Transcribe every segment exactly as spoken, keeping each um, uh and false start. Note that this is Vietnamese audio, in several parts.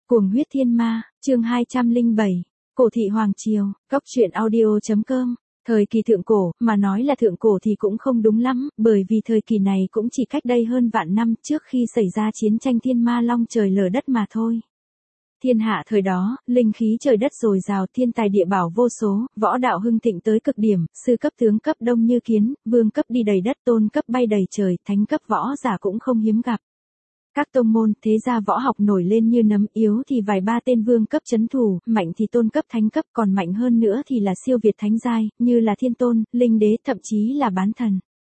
Cuồng huyết thiên ma, chương hai trăm lẻ bảy, Cổ thị Hoàng Triều, Góc truyện audio.com. Thời kỳ thượng cổ, mà nói là thượng cổ thì cũng không đúng lắm, bởi vì thời kỳ này cũng chỉ cách đây hơn vạn năm trước khi xảy ra chiến tranh thiên ma long trời lở đất mà thôi. Thiên hạ thời đó, linh khí trời đất dồi dào, thiên tài địa bảo vô số, võ đạo hưng thịnh tới cực điểm, sư cấp tướng cấp đông như kiến, vương cấp đi đầy đất, tôn cấp bay đầy trời, thánh cấp võ giả cũng không hiếm gặp. Các tông môn, thế gia võ học nổi lên như nấm, yếu thì vài ba tên vương cấp chấn thủ, mạnh thì tôn cấp thánh cấp, còn mạnh hơn nữa thì là siêu việt thánh giai, như là thiên tôn, linh đế, thậm chí là bán thần.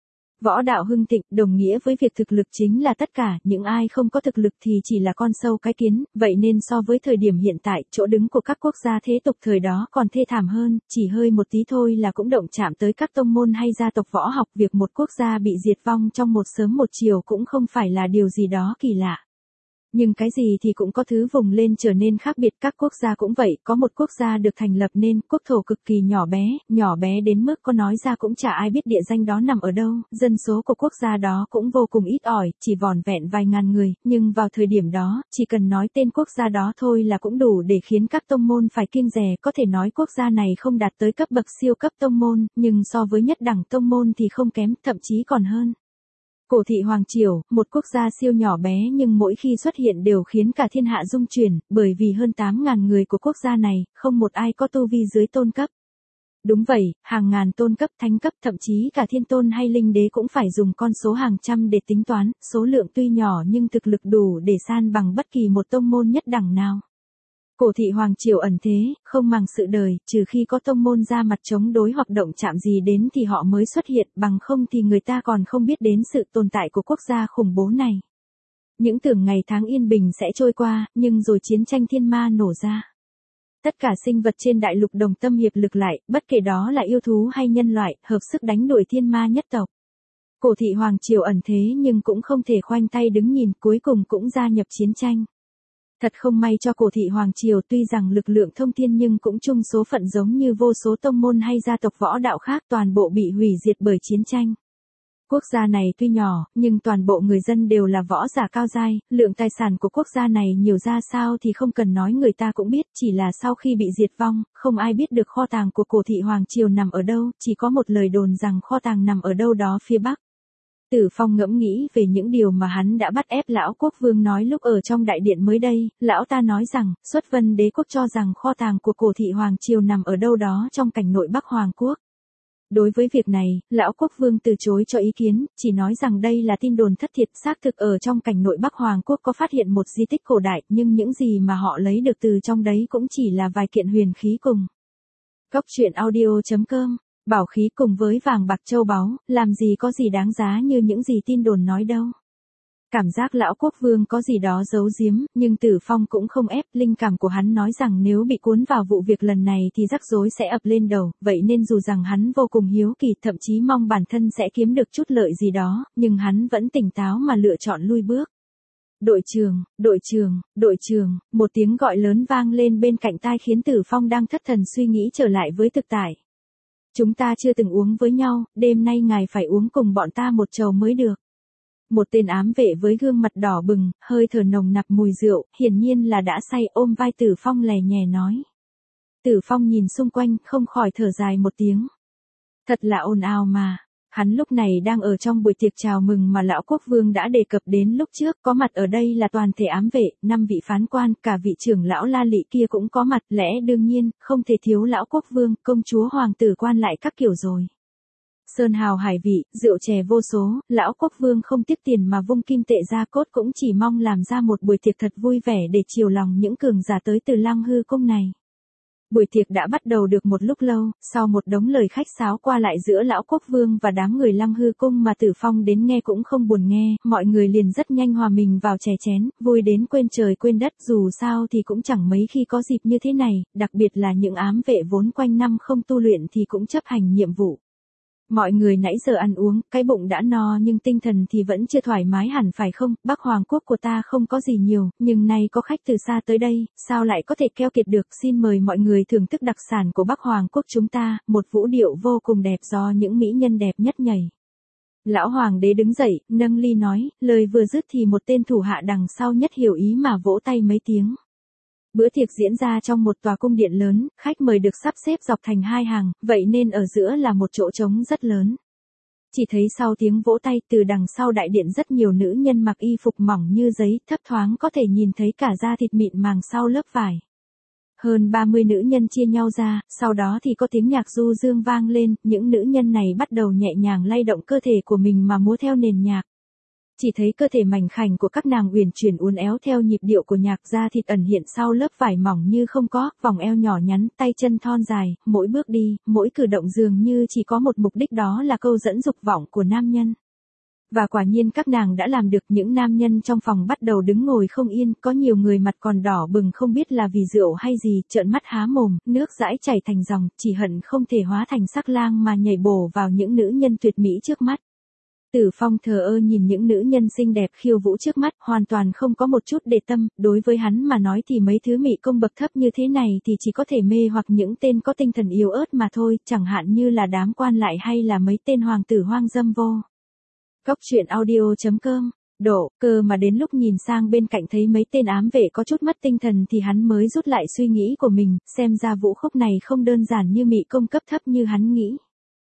Võ đạo hưng thịnh, đồng nghĩa với việc thực lực chính là tất cả, những ai không có thực lực thì chỉ là con sâu cái kiến, vậy nên so với thời điểm hiện tại, chỗ đứng của các quốc gia thế tục thời đó còn thê thảm hơn, chỉ hơi một tí thôi là cũng động chạm tới các tông môn hay gia tộc võ học, việc một quốc gia bị diệt vong trong một sớm một chiều cũng không phải là điều gì đó kỳ lạ. Nhưng cái gì thì cũng có thứ vùng lên trở nên khác biệt, các quốc gia cũng vậy, có một quốc gia được thành lập nên, quốc thổ cực kỳ nhỏ bé, nhỏ bé đến mức có nói ra cũng chả ai biết địa danh đó nằm ở đâu, dân số của quốc gia đó cũng vô cùng ít ỏi, chỉ vỏn vẹn vài ngàn người, nhưng vào thời điểm đó, chỉ cần nói tên quốc gia đó thôi là cũng đủ để khiến các tông môn phải kiêng dè, có thể nói quốc gia này không đạt tới cấp bậc siêu cấp tông môn, nhưng so với nhất đẳng tông môn thì không kém, thậm chí còn hơn. Cổ thị Hoàng Triều, một quốc gia siêu nhỏ bé nhưng mỗi khi xuất hiện đều khiến cả thiên hạ rung chuyển, bởi vì hơn tám ngàn người của quốc gia này, không một ai có tu vi dưới tôn cấp. Đúng vậy, hàng ngàn tôn cấp, thánh cấp, thậm chí cả thiên tôn hay linh đế cũng phải dùng con số hàng trăm để tính toán, số lượng tuy nhỏ nhưng thực lực đủ để san bằng bất kỳ một tông môn nhất đẳng nào. Cổ thị Hoàng Triều ẩn thế, không màng sự đời, trừ khi có tông môn ra mặt chống đối hoặc động chạm gì đến thì họ mới xuất hiện, bằng không thì người ta còn không biết đến sự tồn tại của quốc gia khủng bố này. Những tưởng ngày tháng yên bình sẽ trôi qua, nhưng rồi chiến tranh thiên ma nổ ra. Tất cả sinh vật trên đại lục đồng tâm hiệp lực lại, bất kể đó là yêu thú hay nhân loại, hợp sức đánh đuổi thiên ma nhất tộc. Cổ thị Hoàng Triều ẩn thế nhưng cũng không thể khoanh tay đứng nhìn, cuối cùng cũng gia nhập chiến tranh. Thật không may cho cổ thị Hoàng Triều, tuy rằng lực lượng thông thiên nhưng cũng chung số phận giống như vô số tông môn hay gia tộc võ đạo khác, toàn bộ bị hủy diệt bởi chiến tranh. Quốc gia này tuy nhỏ, nhưng toàn bộ người dân đều là võ giả cao giai, lượng tài sản của quốc gia này nhiều ra sao thì không cần nói người ta cũng biết, chỉ là sau khi bị diệt vong, không ai biết được kho tàng của cổ thị Hoàng Triều nằm ở đâu, chỉ có một lời đồn rằng kho tàng nằm ở đâu đó phía Bắc. Tử Phong ngẫm nghĩ về những điều mà hắn đã bắt ép lão quốc vương nói lúc ở trong đại điện mới đây, lão ta nói rằng, Xuất Vân Đế quốc cho rằng kho tàng của cổ thị Hoàng Triều nằm ở đâu đó trong cảnh nội Bắc Hoàng quốc. Đối với việc này, lão quốc vương từ chối cho ý kiến, chỉ nói rằng đây là tin đồn thất thiệt, xác thực ở trong cảnh nội Bắc Hoàng quốc có phát hiện một di tích cổ đại, nhưng những gì mà họ lấy được từ trong đấy cũng chỉ là vài kiện huyền khí cùng. Góc truyện audio.com. Bảo khí cùng với vàng bạc châu báu, làm gì có gì đáng giá như những gì tin đồn nói đâu. Cảm giác lão quốc vương có gì đó giấu giếm, nhưng Tử Phong cũng không ép, linh cảm của hắn nói rằng nếu bị cuốn vào vụ việc lần này thì rắc rối sẽ ập lên đầu, vậy nên dù rằng hắn vô cùng hiếu kỳ, thậm chí mong bản thân sẽ kiếm được chút lợi gì đó, nhưng hắn vẫn tỉnh táo mà lựa chọn lui bước. Đội trưởng, đội trưởng, đội trưởng, một tiếng gọi lớn vang lên bên cạnh tai khiến Tử Phong đang thất thần suy nghĩ trở lại với thực tại. Chúng ta chưa từng uống với nhau, đêm nay ngài phải uống cùng bọn ta một chầu mới được. Một tên ám vệ với gương mặt đỏ bừng, hơi thở nồng nặc mùi rượu, hiển nhiên là đã say, ôm vai Tử Phong lè nhè nói. Tử Phong nhìn xung quanh, không khỏi thở dài một tiếng. Thật là ồn ào mà. Hắn lúc này đang ở trong buổi tiệc chào mừng mà lão quốc vương đã đề cập đến lúc trước, có mặt ở đây là toàn thể ám vệ, năm vị phán quan, cả vị trưởng lão La Lị kia cũng có mặt, lẽ đương nhiên, không thể thiếu lão quốc vương, công chúa hoàng tử quan lại các kiểu rồi. Sơn hào hải vị, rượu chè vô số, lão quốc vương không tiếc tiền mà vung kim tệ ra cốt, cũng chỉ mong làm ra một buổi tiệc thật vui vẻ để chiều lòng những cường giả tới từ Lăng Hư cung này. Buổi tiệc đã bắt đầu được một lúc lâu, sau một đống lời khách sáo qua lại giữa lão quốc vương và đám người Lăng Hư cung mà Tử Phong đến nghe cũng không buồn nghe, mọi người liền rất nhanh hòa mình vào chè chén, vui đến quên trời quên đất, dù sao thì cũng chẳng mấy khi có dịp như thế này, đặc biệt là những ám vệ vốn quanh năm không tu luyện thì cũng chấp hành nhiệm vụ. Mọi người nãy giờ ăn uống, cái bụng đã no nhưng tinh thần thì vẫn chưa thoải mái hẳn phải không, Bắc Hoàng quốc của ta không có gì nhiều, nhưng nay có khách từ xa tới đây, sao lại có thể keo kiệt được, xin mời mọi người thưởng thức đặc sản của Bắc Hoàng quốc chúng ta, một vũ điệu vô cùng đẹp do những mỹ nhân đẹp nhất nhảy. Lão hoàng đế đứng dậy, nâng ly nói, lời vừa dứt thì một tên thủ hạ đằng sau nhất hiểu ý mà vỗ tay mấy tiếng. Bữa tiệc diễn ra trong một tòa cung điện lớn, khách mời được sắp xếp dọc thành hai hàng, vậy nên ở giữa là một chỗ trống rất lớn. Chỉ thấy sau tiếng vỗ tay từ đằng sau đại điện rất nhiều nữ nhân mặc y phục mỏng như giấy, thấp thoáng có thể nhìn thấy cả da thịt mịn màng sau lớp vải. Hơn ba mươi nữ nhân chia nhau ra, sau đó thì có tiếng nhạc du dương vang lên, những nữ nhân này bắt đầu nhẹ nhàng lay động cơ thể của mình mà múa theo nền nhạc. Chỉ thấy cơ thể mảnh khảnh của các nàng uyển chuyển uốn éo theo nhịp điệu của nhạc, da thịt ẩn hiện sau lớp vải mỏng như không có, vòng eo nhỏ nhắn, tay chân thon dài, mỗi bước đi, mỗi cử động dường như chỉ có một mục đích, đó là câu dẫn dục vọng của nam nhân. Và quả nhiên các nàng đã làm được, những nam nhân trong phòng bắt đầu đứng ngồi không yên, có nhiều người mặt còn đỏ bừng không biết là vì rượu hay gì, trợn mắt há mồm, nước dãi chảy thành dòng, chỉ hận không thể hóa thành sắc lang mà nhảy bổ vào những nữ nhân tuyệt mỹ trước mắt. Tử Phong thờ ơ nhìn những nữ nhân xinh đẹp khiêu vũ trước mắt, hoàn toàn không có một chút để tâm, đối với hắn mà nói thì mấy thứ mỹ công bậc thấp như thế này thì chỉ có thể mê hoặc những tên có tinh thần yếu ớt mà thôi, chẳng hạn như là đám quan lại hay là mấy tên hoàng tử hoang dâm vô. Góc truyện audio chấm com, độ, cơ mà đến lúc nhìn sang bên cạnh thấy mấy tên ám vệ có chút mất tinh thần thì hắn mới rút lại suy nghĩ của mình, xem ra vũ khúc này không đơn giản như mỹ công cấp thấp như hắn nghĩ.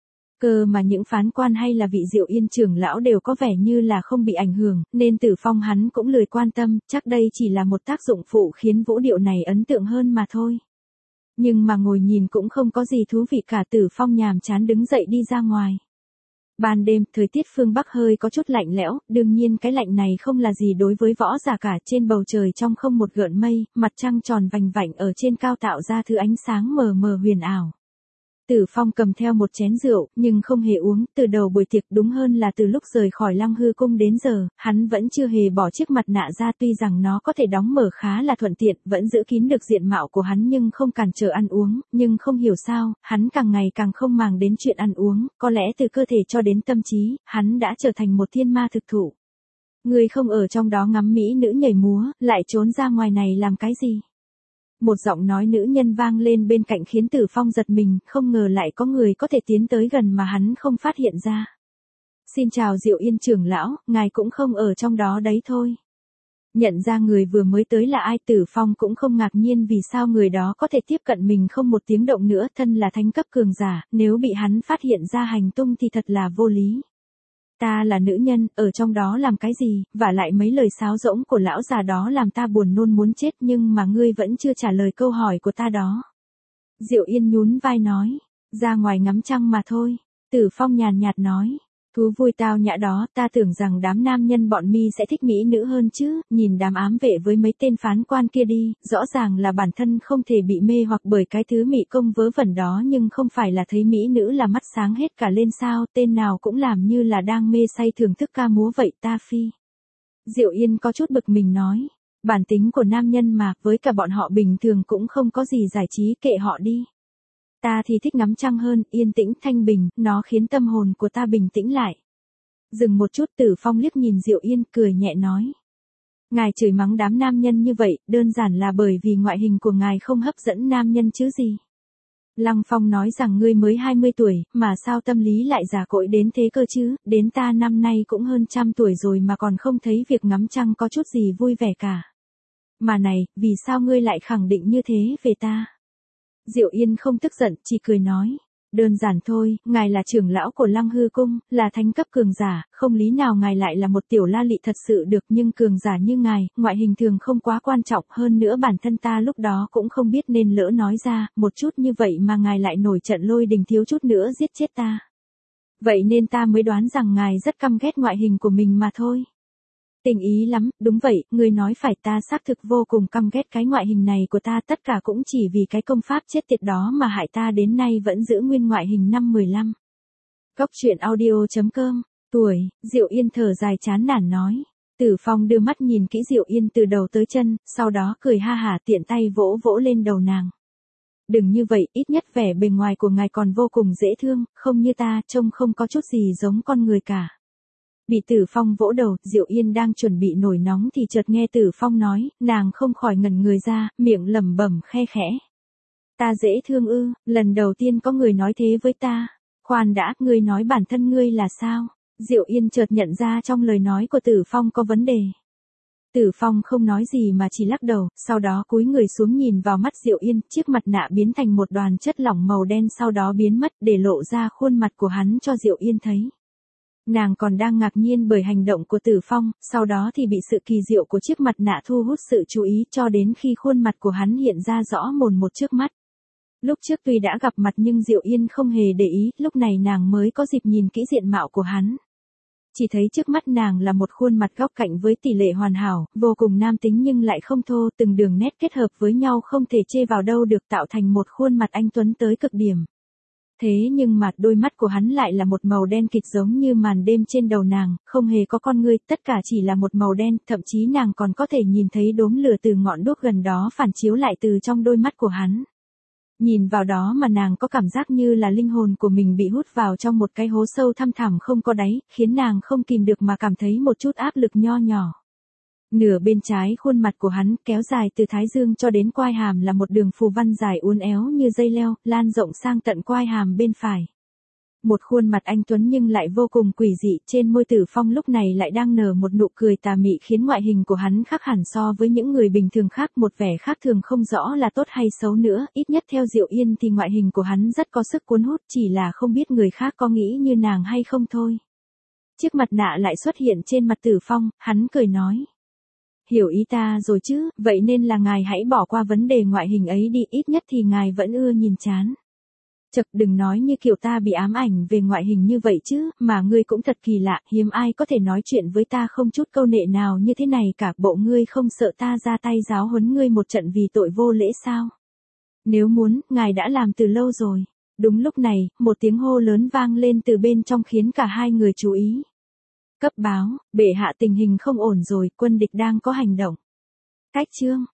Cơ mà những phán quan hay là vị Diệu Yên trưởng lão đều có vẻ như là không bị ảnh hưởng, nên Tử Phong hắn cũng lười quan tâm, chắc đây chỉ là một tác dụng phụ khiến vũ điệu này ấn tượng hơn mà thôi. Nhưng mà ngồi nhìn cũng không có gì thú vị cả, Tử Phong nhàm chán đứng dậy đi ra ngoài. Ban đêm, thời tiết phương Bắc hơi có chút lạnh lẽo, đương nhiên cái lạnh này không là gì đối với võ giả cả, trên bầu trời trong không một gợn mây, mặt trăng tròn vành vạnh ở trên cao tạo ra thứ ánh sáng mờ mờ huyền ảo. Tử Phong cầm theo một chén rượu, nhưng không hề uống, từ đầu buổi tiệc, đúng hơn là từ lúc rời khỏi Lăng Hư Cung đến giờ, hắn vẫn chưa hề bỏ chiếc mặt nạ ra, tuy rằng nó có thể đóng mở khá là thuận tiện, vẫn giữ kín được diện mạo của hắn nhưng không cản trở ăn uống, nhưng không hiểu sao, hắn càng ngày càng không màng đến chuyện ăn uống, có lẽ từ cơ thể cho đến tâm trí, hắn đã trở thành một thiên ma thực thụ. Người không ở trong đó ngắm mỹ nữ nhảy múa, lại trốn ra ngoài này làm cái gì? Một giọng nói nữ nhân vang lên bên cạnh khiến Tử Phong giật mình, không ngờ lại có người có thể tiến tới gần mà hắn không phát hiện ra. Xin chào Diệu Yên trưởng lão, ngài cũng không ở trong đó đấy thôi. Nhận ra người vừa mới tới là ai, Tử Phong cũng không ngạc nhiên vì sao người đó có thể tiếp cận mình không một tiếng động nữa, thân là thánh cấp cường giả, nếu bị hắn phát hiện ra hành tung thì thật là vô lý. Ta là nữ nhân, ở trong đó làm cái gì, và lại mấy lời sáo rỗng của lão già đó làm ta buồn nôn muốn chết, nhưng mà ngươi vẫn chưa trả lời câu hỏi của ta đó. Diệu Yên nhún vai nói, ra ngoài ngắm trăng mà thôi. Tử Phong nhàn nhạt nói, thú vui tao nhã đó, ta tưởng rằng đám nam nhân bọn mi sẽ thích mỹ nữ hơn chứ, nhìn đám ám vệ với mấy tên phán quan kia đi, rõ ràng là bản thân không thể bị mê hoặc bởi cái thứ mỹ công vớ vẩn đó, nhưng không phải là thấy mỹ nữ là mắt sáng hết cả lên sao, tên nào cũng làm như là đang mê say thưởng thức ca múa vậy ta phi. Diệu Yên có chút bực mình nói, bản tính của nam nhân mà, với cả bọn họ bình thường cũng không có gì giải trí, kệ họ đi. Ta thì thích ngắm trăng hơn, yên tĩnh thanh bình, nó khiến tâm hồn của ta bình tĩnh lại. Dừng một chút, Tử Phong liếc nhìn Diệu Yên, cười nhẹ nói. Ngài chửi mắng đám nam nhân như vậy, đơn giản là bởi vì ngoại hình của ngài không hấp dẫn nam nhân chứ gì. Lăng Phong nói rằng ngươi mới hai mươi tuổi, mà sao tâm lý lại già cỗi đến thế cơ chứ, đến ta năm nay cũng hơn trăm tuổi rồi mà còn không thấy việc ngắm trăng có chút gì vui vẻ cả. Mà này, vì sao ngươi lại khẳng định như thế về ta? Diệu Yên không tức giận, chỉ cười nói, đơn giản thôi, ngài là trưởng lão của Lăng Hư Cung, là thánh cấp cường giả, không lý nào ngài lại là một tiểu la lị thật sự được, nhưng cường giả như ngài, ngoại hình thường không quá quan trọng, hơn nữa bản thân ta lúc đó cũng không biết nên lỡ nói ra, một chút như vậy mà ngài lại nổi trận lôi đình thiếu chút nữa giết chết ta. Vậy nên ta mới đoán rằng ngài rất căm ghét ngoại hình của mình mà thôi. Tình ý lắm, đúng vậy, ngươi nói phải, ta xác thực vô cùng căm ghét cái ngoại hình này của ta, tất cả cũng chỉ vì cái công pháp chết tiệt đó mà hại ta đến nay vẫn giữ nguyên ngoại hình năm mười lăm. Góc truyện audio chấm com, tuổi, Diệu Yên thở dài chán nản nói. Tử Phong đưa mắt nhìn kỹ Diệu Yên từ đầu tới chân, sau đó cười ha hả tiện tay vỗ vỗ lên đầu nàng. Đừng như vậy, ít nhất vẻ bề ngoài của ngài còn vô cùng dễ thương, không như ta, trông không có chút gì giống con người cả. Bị Tử Phong vỗ đầu, Diệu Yên đang chuẩn bị nổi nóng thì chợt nghe Tử Phong nói, nàng không khỏi ngẩn người ra, miệng lẩm bẩm khe khẽ. Ta dễ thương ư, lần đầu tiên có người nói thế với ta. Khoan đã, ngươi nói bản thân ngươi là sao? Diệu Yên chợt nhận ra trong lời nói của Tử Phong có vấn đề. Tử Phong không nói gì mà chỉ lắc đầu, sau đó cúi người xuống nhìn vào mắt Diệu Yên, chiếc mặt nạ biến thành một đoàn chất lỏng màu đen sau đó biến mất để lộ ra khuôn mặt của hắn cho Diệu Yên thấy. Nàng còn đang ngạc nhiên bởi hành động của Tử Phong, sau đó thì bị sự kỳ diệu của chiếc mặt nạ thu hút sự chú ý cho đến khi khuôn mặt của hắn hiện ra rõ mồn một trước mắt. Lúc trước tuy đã gặp mặt nhưng Diệu Yên không hề để ý, lúc này nàng mới có dịp nhìn kỹ diện mạo của hắn. Chỉ thấy trước mắt nàng là một khuôn mặt góc cạnh với tỷ lệ hoàn hảo, vô cùng nam tính nhưng lại không thô, từng đường nét kết hợp với nhau không thể chê vào đâu được tạo thành một khuôn mặt anh tuấn tới cực điểm. Thế nhưng mà đôi mắt của hắn lại là một màu đen kịt giống như màn đêm trên đầu nàng, không hề có con ngươi, tất cả chỉ là một màu đen, thậm chí nàng còn có thể nhìn thấy đốm lửa từ ngọn đuốc gần đó phản chiếu lại từ trong đôi mắt của hắn. Nhìn vào đó mà nàng có cảm giác như là linh hồn của mình bị hút vào trong một cái hố sâu thăm thẳm không có đáy, khiến nàng không kìm được mà cảm thấy một chút áp lực nho nhỏ. Nửa bên trái khuôn mặt của hắn kéo dài từ thái dương cho đến quai hàm là một đường phù văn dài uốn éo như dây leo, lan rộng sang tận quai hàm bên phải. Một khuôn mặt anh tuấn nhưng lại vô cùng quỷ dị, trên môi Tử Phong lúc này lại đang nở một nụ cười tà mị khiến ngoại hình của hắn khác hẳn so với những người bình thường khác, một vẻ khác thường không rõ là tốt hay xấu nữa, ít nhất theo Diệu Yên thì ngoại hình của hắn rất có sức cuốn hút, chỉ là không biết người khác có nghĩ như nàng hay không thôi. Chiếc mặt nạ lại xuất hiện trên mặt Tử Phong, hắn cười nói. Hiểu ý ta rồi chứ, vậy nên là ngài hãy bỏ qua vấn đề ngoại hình ấy đi, ít nhất thì ngài vẫn ưa nhìn chán. Chật, đừng nói như kiểu ta bị ám ảnh về ngoại hình như vậy chứ, mà ngươi cũng thật kỳ lạ, hiếm ai có thể nói chuyện với ta không chút câu nệ nào như thế này cả, bộ ngươi không sợ ta ra tay giáo huấn ngươi một trận vì tội vô lễ sao? Nếu muốn, ngài đã làm từ lâu rồi. Đúng lúc này, một tiếng hô lớn vang lên từ bên trong khiến cả hai người chú ý. Cấp báo, bệ hạ tình hình không ổn rồi, quân địch đang có hành động. Cách chương